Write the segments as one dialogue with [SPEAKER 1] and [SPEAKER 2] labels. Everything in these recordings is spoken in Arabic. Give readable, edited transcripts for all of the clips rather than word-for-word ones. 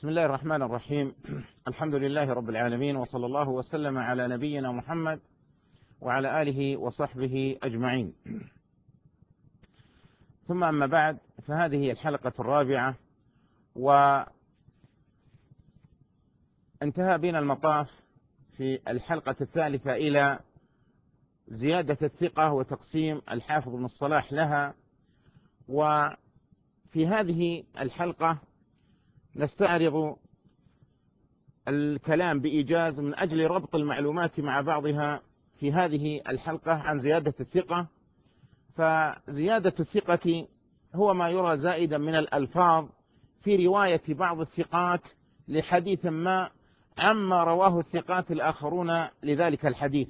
[SPEAKER 1] بسم الله الرحمن الرحيم. الحمد لله رب العالمين، وصلى الله وسلم على نبينا محمد وعلى آله وصحبه أجمعين. ثم أما بعد، فهذه الحلقة الرابعة، وانتهى بنا المطاف في الحلقة الثالثة إلى زيادة الثقة وتقسيم الحافظ بن الصلاح لها. وفي هذه الحلقة نستعرض الكلام بإيجاز من أجل ربط المعلومات مع بعضها في هذه الحلقة عن زيادة الثقة. فزيادة الثقة هو ما يرى زائدا من الألفاظ في رواية بعض الثقات لحديث ما عما رواه الثقات الآخرون لذلك الحديث.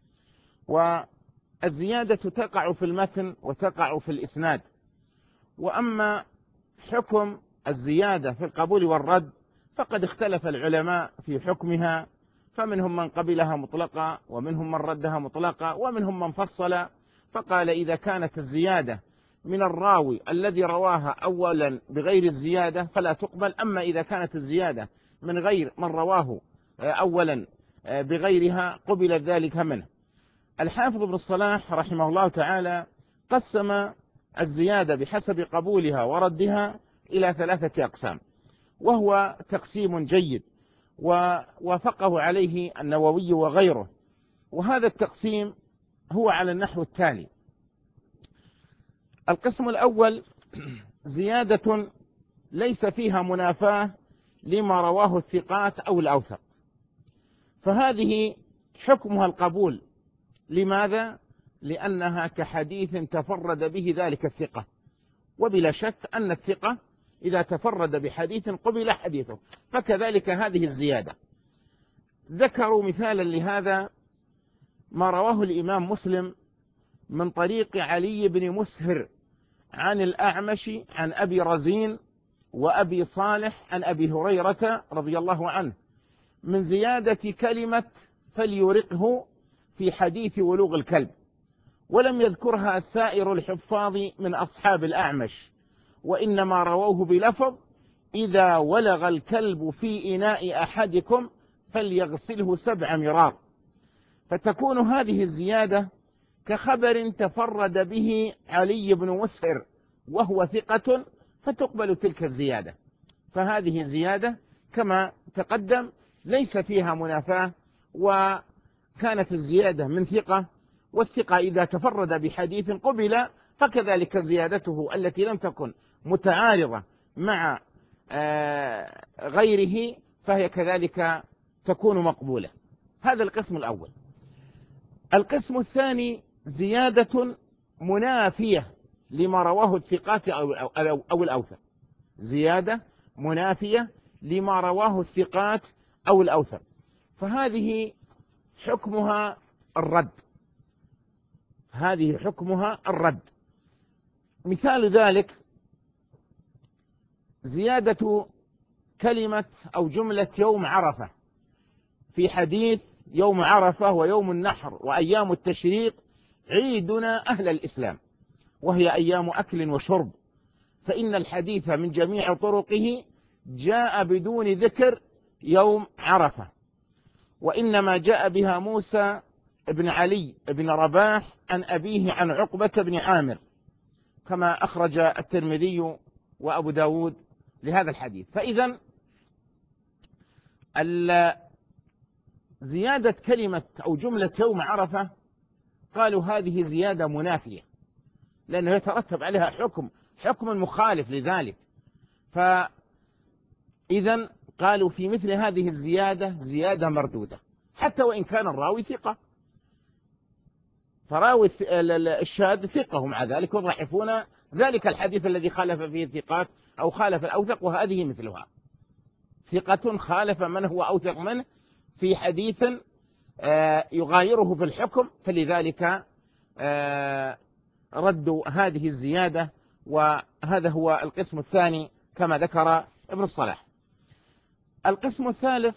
[SPEAKER 1] والزيادة تقع في المتن وتقع في الإسناد. وأما حكم الزيادة في القبول والرد فقد اختلف العلماء في حكمها، فمنهم من قبلها مطلقة، ومنهم من ردها مطلقة، ومنهم من فصل فقال إذا كانت الزيادة من الراوي الذي رواها أولا بغير الزيادة فلا تقبل، أما إذا كانت الزيادة من غير من رواه أولا بغيرها قبل ذلك منه. الحافظ بن الصلاح رحمه الله تعالى قسم الزيادة بحسب قبولها وردها إلى 3 أقسام، وهو تقسيم جيد ووافقه عليه النووي وغيره. وهذا التقسيم هو على النحو التالي: القسم الأول زيادة ليس فيها منافاة لما رواه الثقات أو الأوثق، فهذه حكمها القبول. لماذا؟ لأنها كحديث تفرد به ذلك الثقة، وبلا شك أن الثقة إذا تفرد بحديث قبل حديثه، فكذلك هذه الزيادة. ذكروا مثالا لهذا ما رواه الإمام مسلم من طريق علي بن مسهر عن الأعمش عن أبي رزين وأبي صالح عن أبي هريرة رضي الله عنه من زيادة كلمة فليرقه في حديث ولوغ الكلب، ولم يذكرها سائر الحفاظ من أصحاب الأعمش، وإنما رووه بلفظ إذا ولغ الكلب في إناء أحدكم فليغسله 7 مرار. فتكون هذه الزيادة كخبر تفرد به علي بن مسهر وهو ثقة، فتقبل تلك الزيادة. فهذه الزيادة كما تقدم ليس فيها منافاة، وكانت الزيادة من ثقة، والثقة إذا تفرد بحديث قبل، فكذلك زيادته التي لم تكن متعارضة مع غيره فهي كذلك تكون مقبولة. هذا القسم الأول. القسم الثاني زيادة منافية لما رواه الثقات أو الأوثق، زيادة منافية لما رواه الثقات أو الأوثق، فهذه حكمها الرد. هذه حكمها الرد. مثال ذلك زيادة كلمة أو جملة يوم عرفة في حديث يوم عرفة ويوم النحر وأيام التشريق عيدنا أهل الإسلام، وهي أيام أكل وشرب، فإن الحديث من جميع طرقه جاء بدون ذكر يوم عرفة، وإنما جاء بها موسى بن علي بن رباح عن أبيه عن عقبة بن عامر، كما أخرج الترمذي وأبو داود لهذا الحديث. فإذا زيادة كلمة أو جملة يوم عرفة قالوا هذه زيادة منافية، لأنه يترتب عليها حكم مخالف لذلك. فإذا قالوا في مثل هذه الزيادة زيادة مردودة، حتى وإن كان الراوي ثقة، فراوي الشاذ ثقة، ومع ذلك يضعفون ذلك الحديث الذي خالف فيه الثقات أو خالف الأوثق، وهذه مثلها ثقة خالف من هو أوثق منه في حديث يغايره في الحكم، فلذلك ردوا هذه الزيادة. وهذا هو القسم الثاني كما ذكر ابن الصلاح. القسم الثالث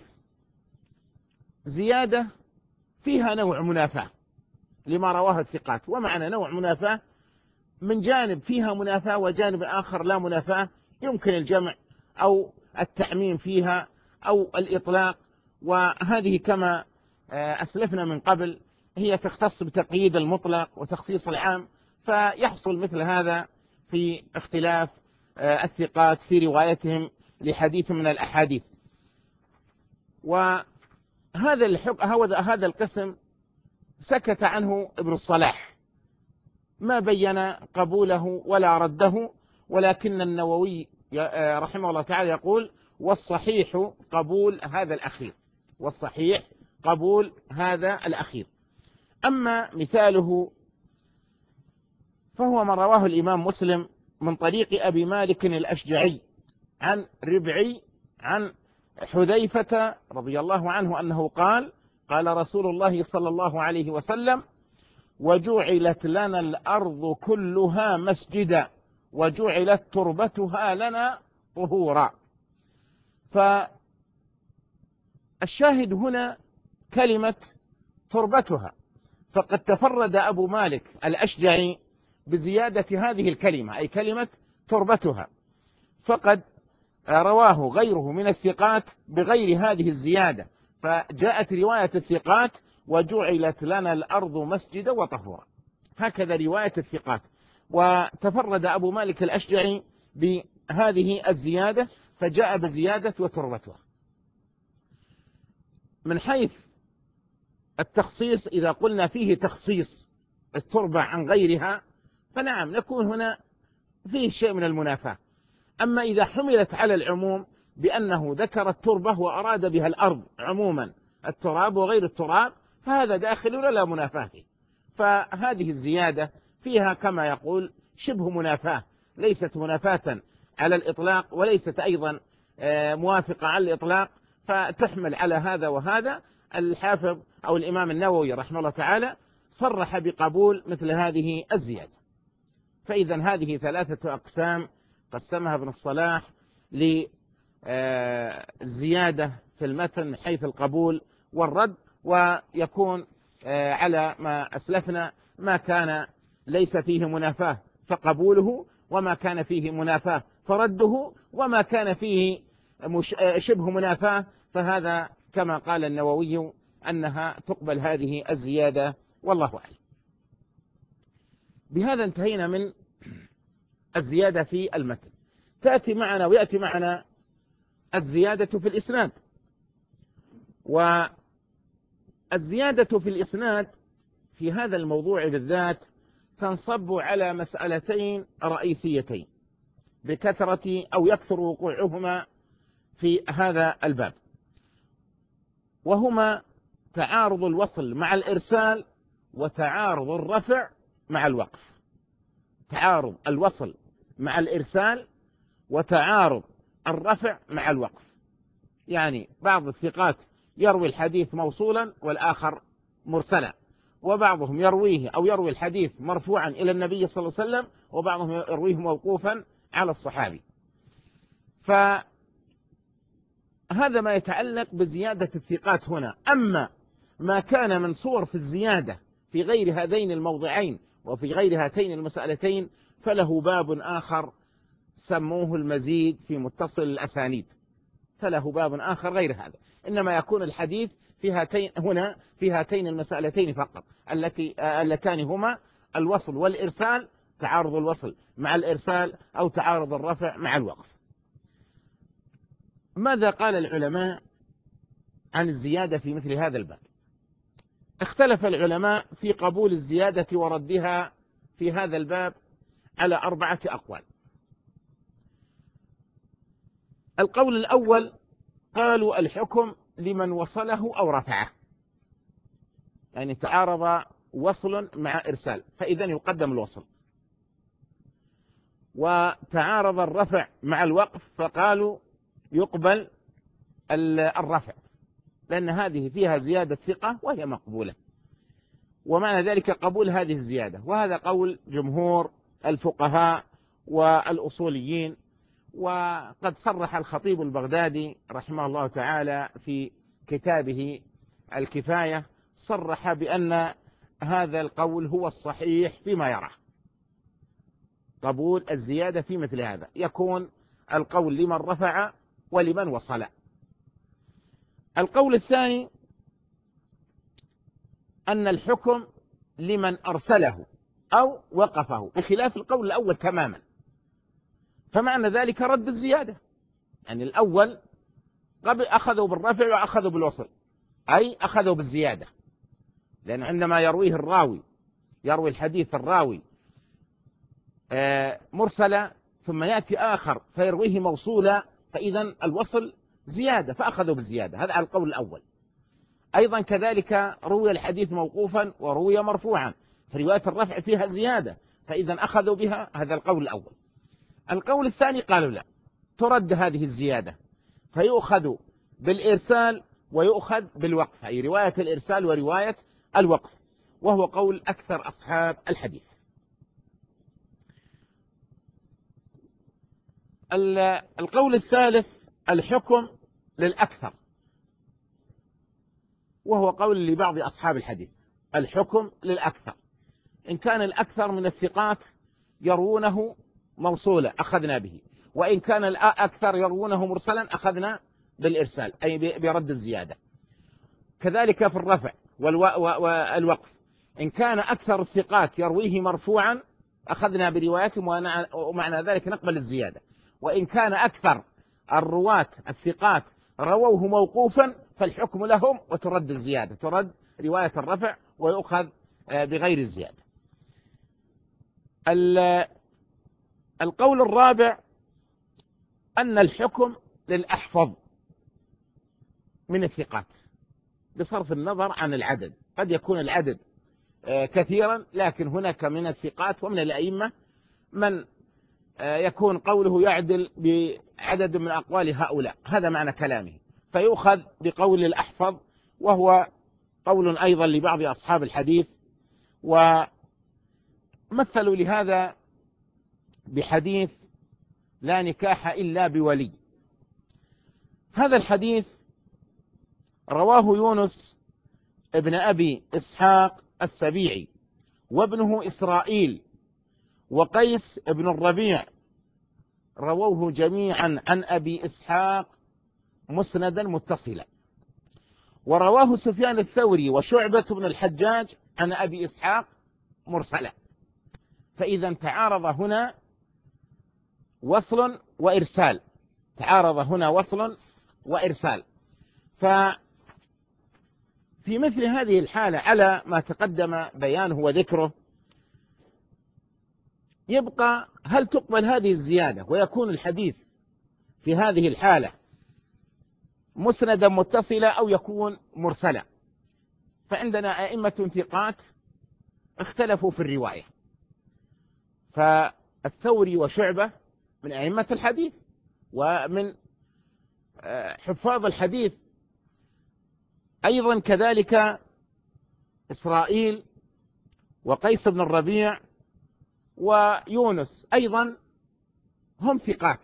[SPEAKER 1] زيادة فيها نوع منافاة لما رواه الثقات. ومعنى نوع منافاة من جانب فيها منافاة وجانب آخر لا منافاة، يمكن الجمع أو التعميم فيها أو الإطلاق، وهذه كما أسلفنا من قبل هي تختص بتقييد المطلق وتخصيص العام، فيحصل مثل هذا في اختلاف الثقات في روايتهم لحديث من الأحاديث. وهذا القسم سكت عنه ابن الصلاح، ما بين قبوله ولا رده، ولكن النووي رحمه الله تعالى يقول: والصحيح قبول هذا الأخير، والصحيح قبول هذا الأخير. أما مثاله فهو ما رواه الإمام مسلم من طريق أبي مالك الأشجعي عن ربعي عن حذيفة رضي الله عنه أنه قال: قال رسول الله صلى الله عليه وسلم: وجعلت لنا الأرض كلها مسجدا وجعلت تربتها لنا طهورا. فالشاهد هنا كلمة تربتها، فقد تفرد أبو مالك الأشجعي بزيادة هذه الكلمة، أي كلمة تربتها، فقد رواه غيره من الثقات بغير هذه الزيادة، فجاءت رواية الثقات: وجعلت لنا الأرض مسجدا وطهورا، هكذا رواية الثقات. وتفرد أبو مالك الأشجعي بهذه الزيادة، فجاء بزيادة وتربتها. من حيث التخصيص، إذا قلنا فيه تخصيص التربة عن غيرها فنعم نكون هنا فيه شيء من المنافاة. أما إذا حملت على العموم بأنه ذكر التربة وأراد بها الأرض عموما، التراب وغير التراب، فهذا داخل ولا منافاة فيه. فهذه الزيادة فيها كما يقول شبه منافاة، ليست منافاة على الإطلاق وليست أيضا موافقة على الإطلاق، فتحمل على هذا وهذا. الحافظ أو الإمام النووي رحمه الله تعالى صرح بقبول مثل هذه الزيادة. فإذا هذه ثلاثة أقسام قسمها ابن الصلاح للزيادة في المتن من حيث القبول والرد، ويكون على ما أسلفنا: ما كان ليس فيه منافاة فقبوله، وما كان فيه منافاة فرده، وما كان فيه شبه منافاة فهذا كما قال النووي أنها تقبل هذه الزيادة، والله أعلم. بهذا انتهينا من الزيادة في المتن. ويأتي معنا الزيادة في الإسناد. والزيادة في الإسناد في هذا الموضوع بالذات تنصب على مسألتين رئيسيتين بكثرة أو يكثر وقوعهما في هذا الباب، وهما تعارض الوصل مع الإرسال وتعارض الرفع مع الوقف. تعارض الوصل مع الإرسال وتعارض الرفع مع الوقف. يعني بعض الثقات يروي الحديث موصولا والآخر مرسلا، وبعضهم يروي الحديث مرفوعا إلى النبي صلى الله عليه وسلم، وبعضهم يرويه موقوفا على الصحابي. فهذا ما يتعلق بزيادة الثقات هنا. أما ما كان من صور في الزيادة في غير هذين الموضعين وفي غير هاتين المسألتين فله باب آخر سموه المزيد في متصل الأسانيد، فله باب آخر غير هذا. إنما يكون الحديث في هاتين المسألتين فقط، اللتان هما الوصل والإرسال، تعارض الوصل مع الإرسال أو تعارض الرفع مع الوقف. ماذا قال العلماء عن الزيادة في مثل هذا الباب؟ اختلف العلماء في قبول الزيادة وردها في هذا الباب على 4 أقوال. القول الأول قالوا الحكم لمن وصله أو رفعه، يعني تعارض وصل مع إرسال فإذا يقدم الوصل، وتعارض الرفع مع الوقف فقالوا يقبل الرفع، لأن هذه فيها زيادة ثقة وهي مقبولة، ومعنى ذلك قبول هذه الزيادة. وهذا قول جمهور الفقهاء والأصوليين. وقد صرح الخطيب البغدادي رحمه الله تعالى في كتابه الكفاية، صرح بأن هذا القول هو الصحيح فيما يراه، قبول الزيادة في مثل هذا. يكون القول لمن رفع ولمن وصل. القول الثاني أن الحكم لمن أرسله أو وقفه، بخلاف القول الأول تماما. فمعنى ذلك رد الزيادة، يعني الأول قبل أخذوا بالرفع وأخذوا بالوصل، أي أخذوا بالزيادة، لأن عندما يرويه الراوي، يروي الحديث الراوي مرسلا ثم يأتي آخر فيرويه موصولا، فإذا الوصل زيادة فأخذوا بالزيادة. هذا على القول الأول. أيضا كذلك روي الحديث موقوفا وروي مرفوعا، فرواية الرفع فيها زيادة، فإذا أخذوا بها. هذا القول الأول. القول الثاني قالوا لا، ترد هذه الزيادة، فيؤخذ بالإرسال ويؤخذ بالوقف، أي رواية الإرسال ورواية الوقف، وهو قول أكثر أصحاب الحديث. القول الثالث الحكم للأكثر، وهو قول لبعض أصحاب الحديث، الحكم للأكثر. إن كان الأكثر من الثقات يروونه موصولا أخذنا به، وإن كان الأكثر يروونه مرسلا أخذنا بالإرسال، أي برد الزيادة. كذلك في الرفع والوقف، إن كان أكثر الثقات يرويه مرفوعا أخذنا بروايتهم، ومعنى ذلك نقبل الزيادة. وإن كان أكثر الرواة الثقات رووه موقوفا فالحكم لهم وترد الزيادة، ترد رواية الرفع ويؤخذ بغير الزيادة. القول الرابع أن الحكم للأحفظ من الثقات، بصرف النظر عن العدد. قد يكون العدد كثيرا، لكن هناك من الثقات ومن الأئمة من يكون قوله يعدل بعدد من أقوال هؤلاء، هذا معنى كلامه، فيؤخذ بقول الأحفظ، وهو قول أيضا لبعض أصحاب الحديث. ومثلوا لهذا بحديث لا نكاح إلا بولي. هذا الحديث رواه يونس ابن أبي إسحاق السبيعي، وابنه إسرائيل، وقيس ابن الربيع، رووه جميعا عن أبي إسحاق مسندا متصلا. ورواه سفيان الثوري وشعبة بن الحجاج عن أبي إسحاق مرسلا. فإذا تعارض هنا وصل وإرسال، تعارض هنا وصل وإرسال. ففي مثل هذه الحالة، على ما تقدم بيانه وذكره، يبقى هل تقبل هذه الزيادة ويكون الحديث في هذه الحالة مسندا متصلا أو يكون مرسلا؟ فعندنا أئمة ثقات اختلفوا في الرواية، فالثوري وشعبة من أئمة الحديث ومن حفاظ الحديث، أيضا كذلك إسرائيل وقيس بن الربيع ويونس أيضا هم ثقات،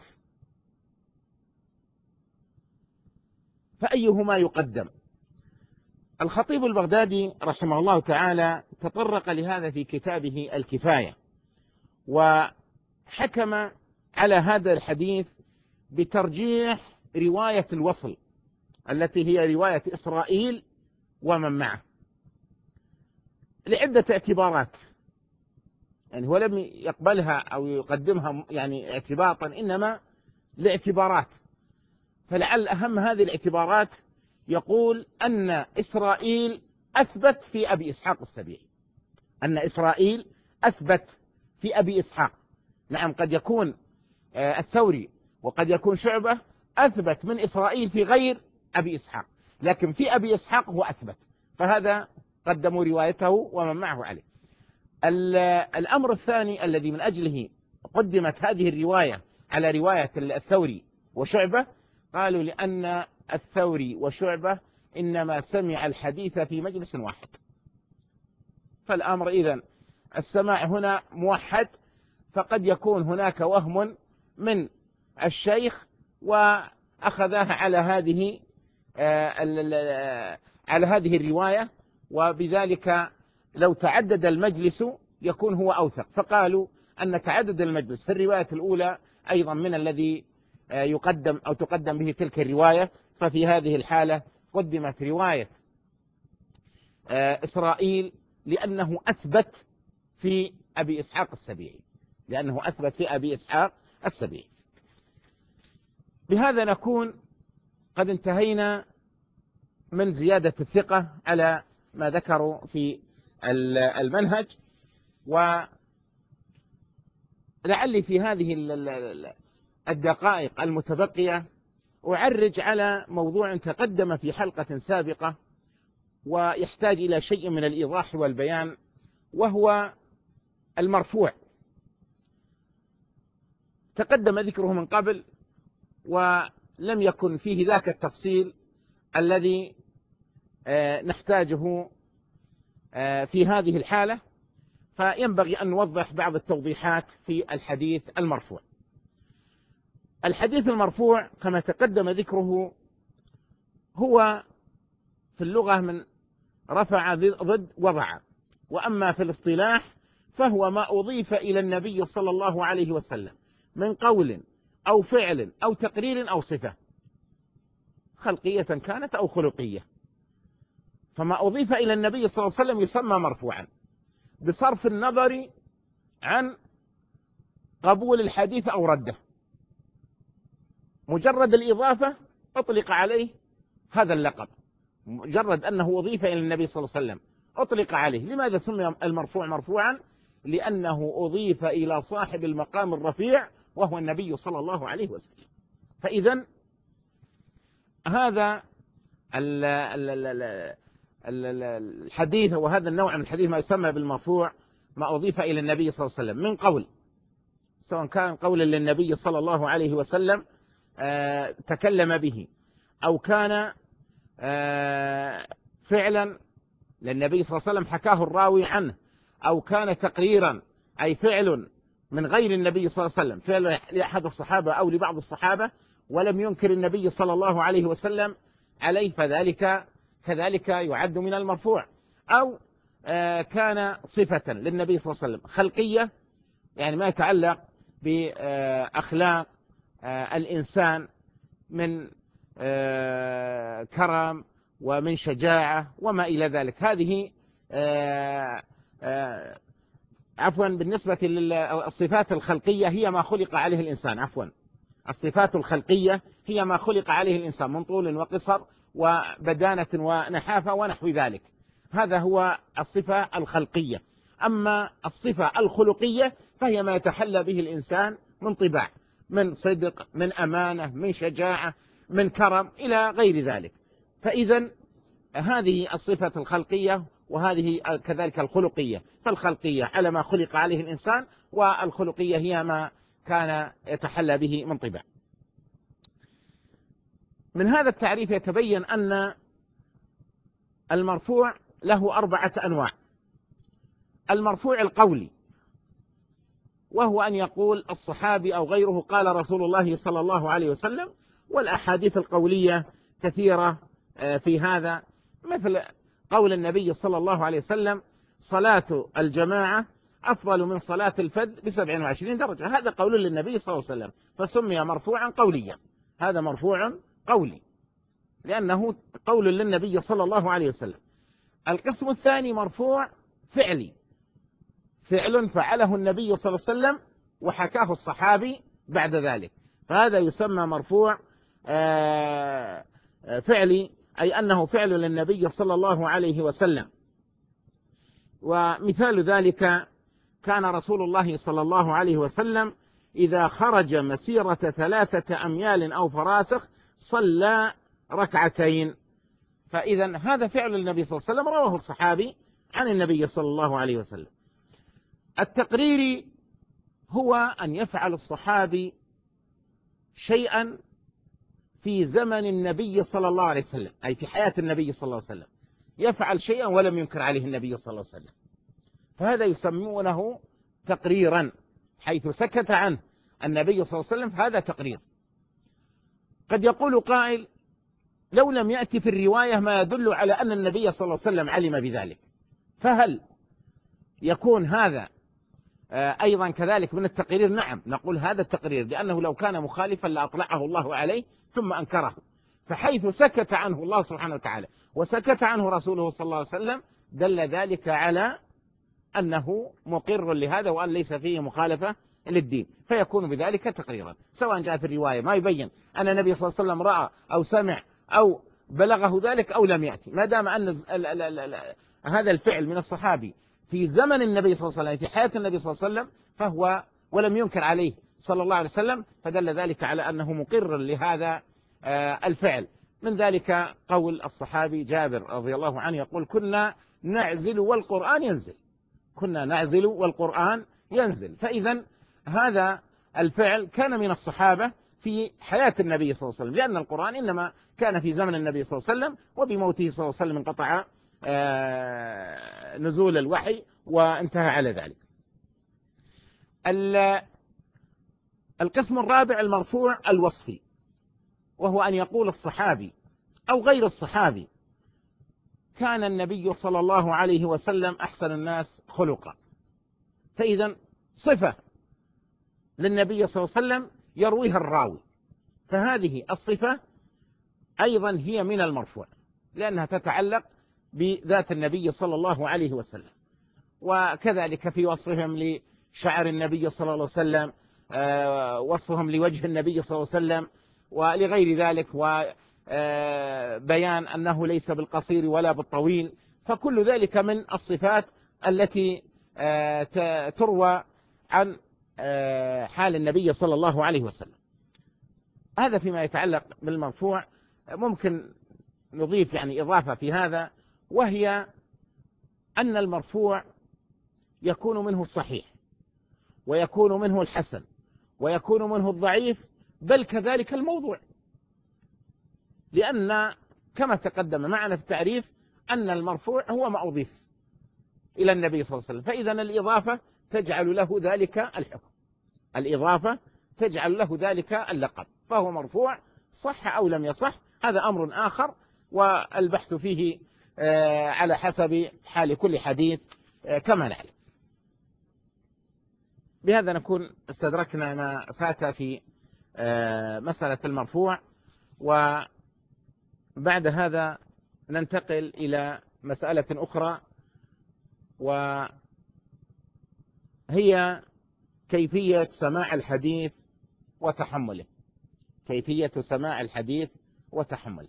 [SPEAKER 1] فأيهما يقدم؟ الخطيب البغدادي رحمه الله تعالى تطرق لهذا في كتابه الكفاية، وحكم على هذا الحديث بترجيح رواية الوصل التي هي رواية إسرائيل ومن معه، لعدة اعتبارات. يعني هو لم يقبلها أو يقدمها يعني اعتباطا، إنما لاعتبارات. فلعل أهم هذه الاعتبارات يقول أن إسرائيل أثبت في أبي إسحاق السبيعي، أن إسرائيل أثبت في أبي إسحاق. نعم، قد يكون الثوري وقد يكون شعبة أثبت من إسرائيل في غير أبي إسحاق، لكن في أبي إسحاق هو أثبت، فهذا قدموا روايته ومن معه عليه. الأمر الثاني الذي من أجله قدمت هذه الرواية على رواية الثوري وشعبة، قالوا لأن الثوري وشعبة إنما سمع الحديث في مجلس واحد، فالأمر إذن السماع هنا موحد، فقد يكون هناك وهم من الشيخ وأخذها على هذه الرواية، وبذلك لو تعدد المجلس يكون هو أوثق، فقالوا أن تعدد المجلس في الرواية الأولى أيضا من الذي يقدم أو تقدم به تلك الرواية، ففي هذه الحالة قدمت رواية إسرائيل لأنه أثبت في أبي إسحاق السبيعي، لأنه أثبت في أبي إسحاق السبيعي. بهذا نكون قد انتهينا من زيادة الثقة على ما ذكروا في المنهج. ولعلي في هذه الدقائق المتبقية أعرج على موضوع تقدم في حلقة سابقة ويحتاج إلى شيء من الإيضاح والبيان، وهو المرفوع. تقدم ذكره من قبل ولم يكن فيه ذاك التفصيل الذي نحتاجه في هذه الحالة، فينبغي أن نوضح بعض التوضيحات في الحديث المرفوع. الحديث المرفوع كما تقدم ذكره هو في اللغة من رفع ضد وضع، وأما في الاصطلاح فهو ما أضيف إلى النبي صلى الله عليه وسلم من قول أو فعل أو تقرير أو صفة، خلقية كانت أو خلقية. فما أضيف إلى النبي صلى الله عليه وسلم يسمى مرفوعا بصرف النظر عن قبول الحديث أو رده. مجرد الإضافة أطلق عليه هذا اللقب، مجرد أنه أضيف إلى النبي صلى الله عليه وسلم أطلق عليه. لماذا سمي المرفوع مرفوعا؟ لأنه أضيف إلى صاحب المقام الرفيع وهو النبي صلى الله عليه وسلم. فإذا هذا الحديث وهذا النوع من الحديث ما يسمى بالمرفوع ما أضيف إلى النبي صلى الله عليه وسلم من قول، سواء كان قولا للنبي صلى الله عليه وسلم تكلم به، أو كان فعلا للنبي صلى الله عليه وسلم حكاه الراوي عنه، أو كان تقريرا أي فعل من غير النبي صلى الله عليه وسلم، فعل لأحد الصحابة أو لبعض الصحابة ولم ينكر النبي صلى الله عليه وسلم عليه، فذلك كذلك يعد من المرفوع. أو كان صفة للنبي صلى الله عليه وسلم خلقية، يعني ما يتعلق بأخلاق الإنسان من كرم ومن شجاعة وما إلى ذلك. هذه عفوا بالنسبة للصفات الخلقية هي ما خلق عليه الإنسان، عفوا الصفات الخلقية هي ما خلق عليه الإنسان من طول وقصر وبدانة ونحافة ونحو ذلك، هذا هو الصفة الخلقية. أما الصفة الخلقية فهي ما يتحلى به الإنسان من طباع، من صدق، من أمانة، من شجاعة، من كرم إلى غير ذلك. فإذا هذه الصفة الخلقية وهذه كذلك الخلقية. فالخلقية على ما خلق عليه الإنسان، والخلقية هي ما كان يتحلى به من طباع. من هذا التعريف يتبين أن المرفوع له 4 أنواع. المرفوع القولي، وهو أن يقول الصحابي أو غيره قال رسول الله صلى الله عليه وسلم، والأحاديث القولية كثيرة في هذا، مثل قول النبي صلى الله عليه وسلم صلاة الجماعة أفضل من صلاة الفذ ب27 درجة، هذا قول للنبي صلى الله عليه وسلم فسمي مرفوعا قوليا. هذا مرفوع قولي لأنه قول للنبي صلى الله عليه وسلم. القسم الثاني مرفوع فعلي، فعل فعله النبي صلى الله عليه وسلم وحكاه الصحابي بعد ذلك، فهذا يسمى مرفوع فعلي، أي أنه فعل للنبي صلى الله عليه وسلم. ومثال ذلك كان رسول الله صلى الله عليه وسلم إذا خرج مسيرة 3 أميال أو فراسخ صلى 2 ركعتين. فإذا هذا فعل النبي صلى الله عليه وسلم رواه الصحابي عن النبي صلى الله عليه وسلم. التقريري هو أن يفعل الصحابي شيئا في زمن النبي صلى الله عليه وسلم، أي في حياة النبي صلى الله عليه وسلم، يفعل شيئا ولم ينكر عليه النبي صلى الله عليه وسلم، فهذا يسمونه تقريرا، حيث سكت عنه النبي صلى الله عليه وسلم، فهذا تقرير. قد يقول قائل لو لم يأتي في الرواية ما يدل على أن النبي صلى الله عليه وسلم علم بذلك، فهل يكون هذا أيضا كذلك من التقرير، نعم نقول هذا التقرير، لأنه لو كان مخالفا لأطلعه الله عليه ثم أنكره، فحيث سكت عنه الله سبحانه وتعالى وسكت عنه رسوله صلى الله عليه وسلم دل ذلك على أنه مقر لهذا وأن ليس فيه مخالفة للدين، فيكون بذلك تقريرا، سواء جاء في الرواية ما يبين أن النبي صلى الله عليه وسلم رأى أو سمع أو بلغه ذلك أو لم يأتي، ما دام أن هذا الفعل من الصحابي في زمن النبي صلى الله عليه وسلم، في حياة النبي صلى الله عليه وسلم، فهو ولم ينكر عليه صلى الله عليه وسلم، فدل ذلك على أنه مقر لهذا الفعل. من ذلك قول الصحابي جابر رضي الله عنه يقول: كنا نعزل والقرآن ينزل، كنا نعزل والقرآن ينزل. فإذا هذا الفعل كان من الصحابة في حياة النبي صلى الله عليه وسلم، لأن القرآن إنما كان في زمن النبي صلى الله عليه وسلم، وبموته صلى الله عليه وسلم انقطع نزول الوحي وانتهى على ذلك. القسم الرابع المرفوع الوصفي، وهو أن يقول الصحابي أو غير الصحابي: كان النبي صلى الله عليه وسلم أحسن الناس خلقا. فإذا صفة للنبي صلى الله عليه وسلم يرويها الراوي، فهذه الصفة أيضا هي من المرفوع، لأنها تتعلق بذات النبي صلى الله عليه وسلم. وكذلك في وصفهم لشعر النبي صلى الله عليه وسلم، وصفهم لوجه النبي صلى الله عليه وسلم ولغير ذلك، وبيان أنه ليس بالقصير ولا بالطويل، فكل ذلك من الصفات التي تروى عن حال النبي صلى الله عليه وسلم. هذا فيما يتعلق بالمرفوع. ممكن نضيف يعني إضافة في هذا، وهي أن المرفوع يكون منه الصحيح، ويكون منه الحسن، ويكون منه الضعيف، بل كذلك الموضوع، لأن كما تقدم معنا في التعريف أن المرفوع هو ما أضيف إلى النبي صلى الله عليه وسلم، فإذا الإضافة تجعل له ذلك الحكم، الإضافة تجعل له ذلك اللقب، فهو مرفوع صح أو لم يصح، هذا أمر آخر، والبحث فيه على حسب حال كل حديث كما نعلم. بهذا نكون استدركنا ما فات في مسألة المرفوع، وبعد هذا ننتقل إلى مسألة أخرى، وهي كيفية سماع الحديث وتحمله، كيفية سماع الحديث وتحمله.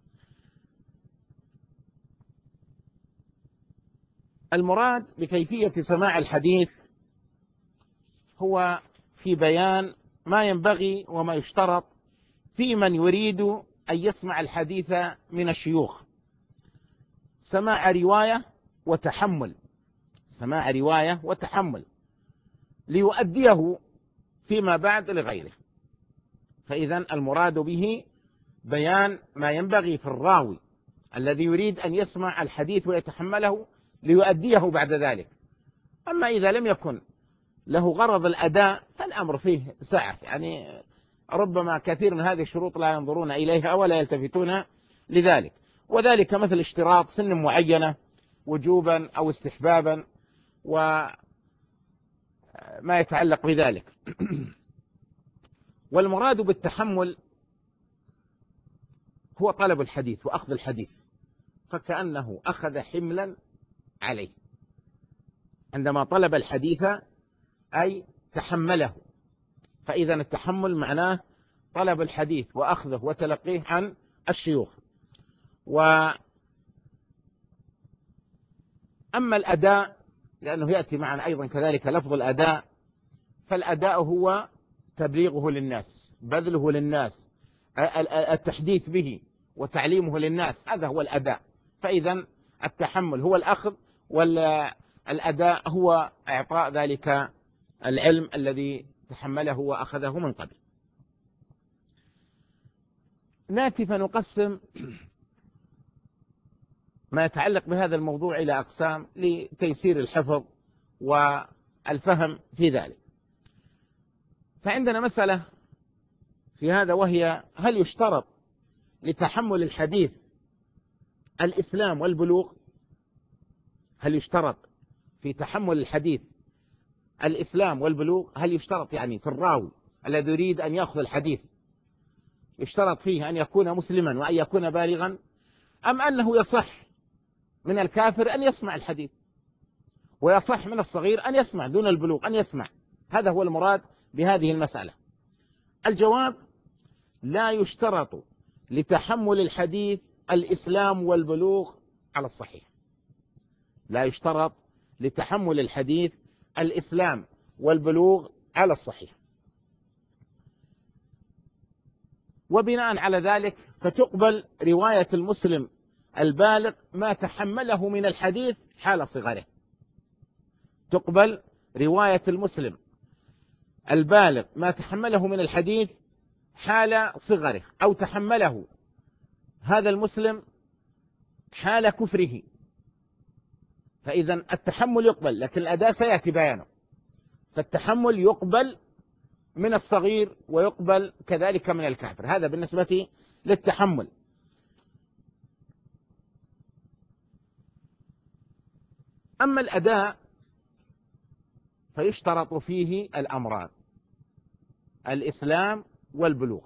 [SPEAKER 1] المراد بكيفية سماع الحديث هو في بيان ما ينبغي وما يشترط في من يريد أن يسمع الحديث من الشيوخ: سماع رواية وتحمل، سماع رواية وتحمل ليؤديه فيما بعد لغيره. فإذا المراد به بيان ما ينبغي في الراوي الذي يريد أن يسمع الحديث ويتحمله ليؤديه بعد ذلك. أما إذا لم يكن له غرض الأداء فالأمر فيه سعة، يعني ربما كثير من هذه الشروط لا ينظرون إليها ولا يلتفتون لذلك، وذلك مثل اشتراط سن معينة وجوبا أو استحبابا وما يتعلق بذلك. والمراد بالتحمل هو طلب الحديث وأخذ الحديث، فكأنه أخذ حملا عليه عندما طلب الحديث، أي تحمله. فإذا التحمل معناه طلب الحديث وأخذه وتلقيه عن الشيوخ. وأما الأداء، لأنه يأتي معنا أيضا كذلك لفظ الأداء، فالأداء هو تبليغه للناس، بذله للناس، التحديث به وتعليمه للناس، هذا هو الأداء. فإذا التحمل هو الأخذ، والأداء هو إعطاء ذلك العلم الذي تحمله وأخذه من قبل. نأتي فنقسم ما يتعلق بهذا الموضوع إلى أقسام لتيسير الحفظ والفهم في ذلك. فعندنا مسألة في هذا، وهي: هل يشترط لتحمل الحديث الإسلام والبلوغ؟ هل يشترط في تحمل الحديث الإسلام والبلوغ، هل يشترط يعني في الراوي الذي يريد أن يأخذ الحديث يشترط فيه أن يكون مسلما وأن يكون بالغا، أم أنه يصح من الكافر أن يسمع الحديث، ويصح من الصغير أن يسمع دون البلوغ أن يسمع؟ هذا هو المراد بهذه المسألة. الجواب: لا يشترط لتحمل الحديث الإسلام والبلوغ على الصحيح. لا يشترط لتحمل الحديث الإسلام والبلوغ على الصحيح. وبناء على ذلك فتقبل رواية المسلم البالغ ما تحمله من الحديث حال صغره. تقبل رواية المسلم البالغ ما تحمله من الحديث حال صغره، أو تحمله هذا المسلم حال كفره، فإذا التحمل يقبل، لكن الأداء سيأتي بيانه. فالتحمل يقبل من الصغير ويقبل كذلك من الكافر، هذا بالنسبة للتحمل. أما الأداء فيشترط فيه الأمران: الإسلام والبلوغ،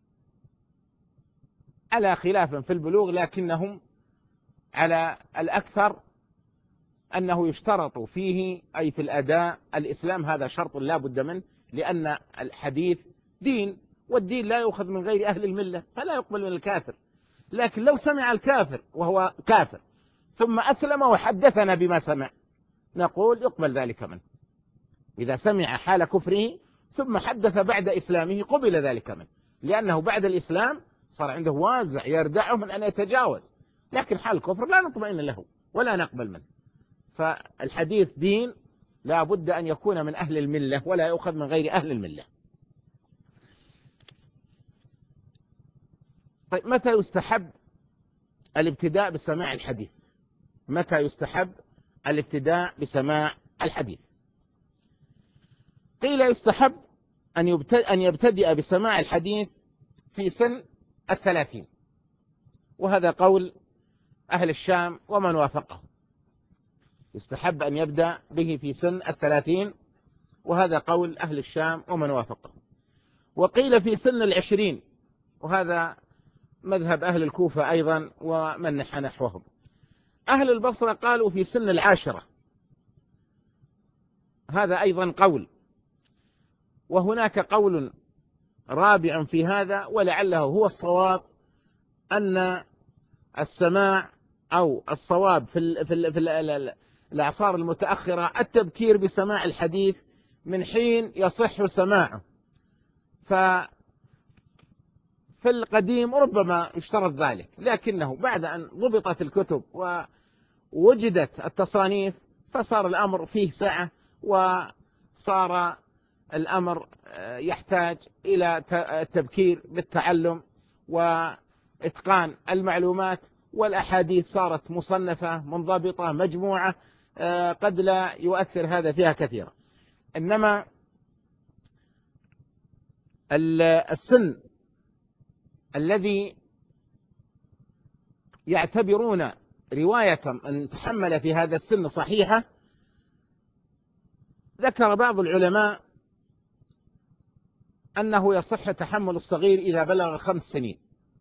[SPEAKER 1] على خلاف في البلوغ، لكنهم على الأكثر أنه يشترط فيه أي في الأداء الإسلام، هذا شرط لا بد منه، لأن الحديث دين، والدين لا يؤخذ من غير أهل الملة، فلا يقبل من الكافر. لكن لو سمع الكافر وهو كافر ثم أسلم وحدثنا بما سمع، نقول يقبل ذلك منه. إذا سمع حال كفره ثم حدث بعد إسلامه قبل ذلك منه، لأنه بعد الإسلام صار عنده وازع يردعه من أن يتجاوز، لكن حال الكفر لا نطمئن له ولا نقبل منه. فالحديث دين، لا بد أن يكون من أهل الملة ولا يؤخذ من غير أهل الملة. طيب، متى يستحب الابتداء بسماع الحديث؟ متى يستحب الابتداء بسماع الحديث؟ قيل يستحب أن يبتدئ بسماع الحديث في سن 30، وهذا قول أهل الشام ومن وافقه. يستحب أن يبدأ به في سن 30، وهذا قول أهل الشام ومن وافقه. وقيل في سن 20، وهذا مذهب أهل الكوفة أيضا ومن نحوهم. أهل البصرة قالوا في سن 10، هذا أيضا قول. وهناك قول رابع في هذا ولعله هو الصواب، أن السماع أو الصواب في الأعصار المتأخرة التبكير بسماع الحديث من حين يصح سماعه. ففي القديم ربما يشترط ذلك، لكنه بعد أن ضبطت الكتب ووجدت التصانيف فصار الأمر فيه سعة، وصار الأمر يحتاج إلى التبكير بالتعلم وإتقان المعلومات، والأحاديث صارت مصنفة منضبطة مجموعة، قد لا يؤثر هذا فيها كثيرا. إنما السن الذي يعتبرون رواية من تحمل في هذا السن صحيحة، ذكر بعض العلماء أنه يصح تحمل الصغير إذا بلغ 5 سنين،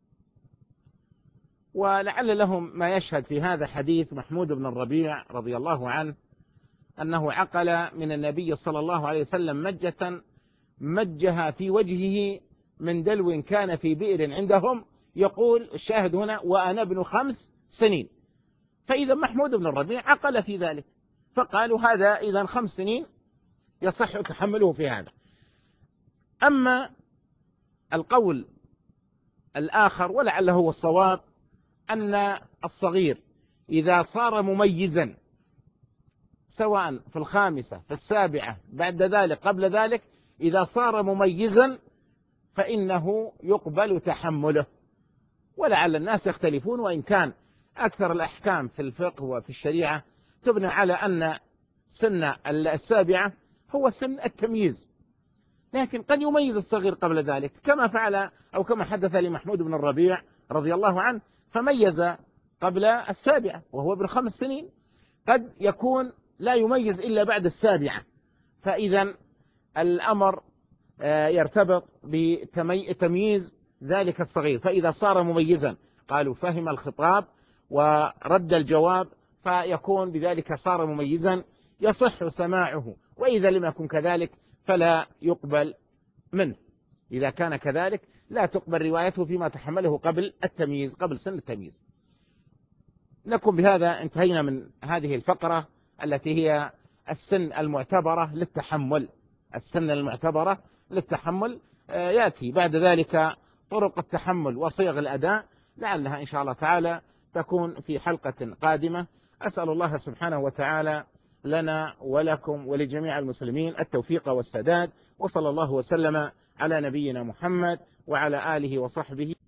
[SPEAKER 1] ولعل لهم ما يشهد في هذا حديث محمود بن الربيع رضي الله عنه، أنه عقل من النبي صلى الله عليه وسلم مجة مجها في وجهه من دلو كان في بئر عندهم، يقول الشاهد هنا: وأنا ابن 5 سنين. فإذا محمود بن الربيع عقل في ذلك، فقالوا هذا إذا 5 سنين يصح تحمله في هذا. أما القول الآخر ولعله هو الصواب، أن الصغير إذا صار مميزا سواء في 5 في 7 بعد ذلك قبل ذلك، إذا صار مميزا فإنه يقبل تحمله. ولعل الناس يختلفون، وإن كان أكثر الأحكام في الفقه وفي الشريعة تبنى على أن سن 7 هو سن التمييز، لكن قد يميز الصغير قبل ذلك، كما فعل أو كما حدث لمحمود بن الربيع رضي الله عنه، فميز قبل 7 وهو ابن 5 سنين. قد يكون لا يميز إلا بعد 7، فإذا الأمر يرتبط بتمييز ذلك الصغير، فإذا صار مميزا قالوا فهم الخطاب ورد الجواب، فيكون بذلك صار مميزا يصح سماعه، وإذا لم يكن كذلك فلا يقبل منه. إذا كان كذلك لا تقبل روايته فيما تحمله قبل التمييز، قبل سن التمييز. نكون بهذا انتهينا من هذه الفقرة التي هي السن المعتبرة للتحمل. السن المعتبرة للتحمل. يأتي بعد ذلك طرق التحمل وصيغ الأداء، لعلها إن شاء الله تعالى تكون في حلقة قادمة. أسأل الله سبحانه وتعالى لنا ولكم ولجميع المسلمين التوفيق والسداد، وصلى الله وسلم على نبينا محمد وعلى آله وصحبه.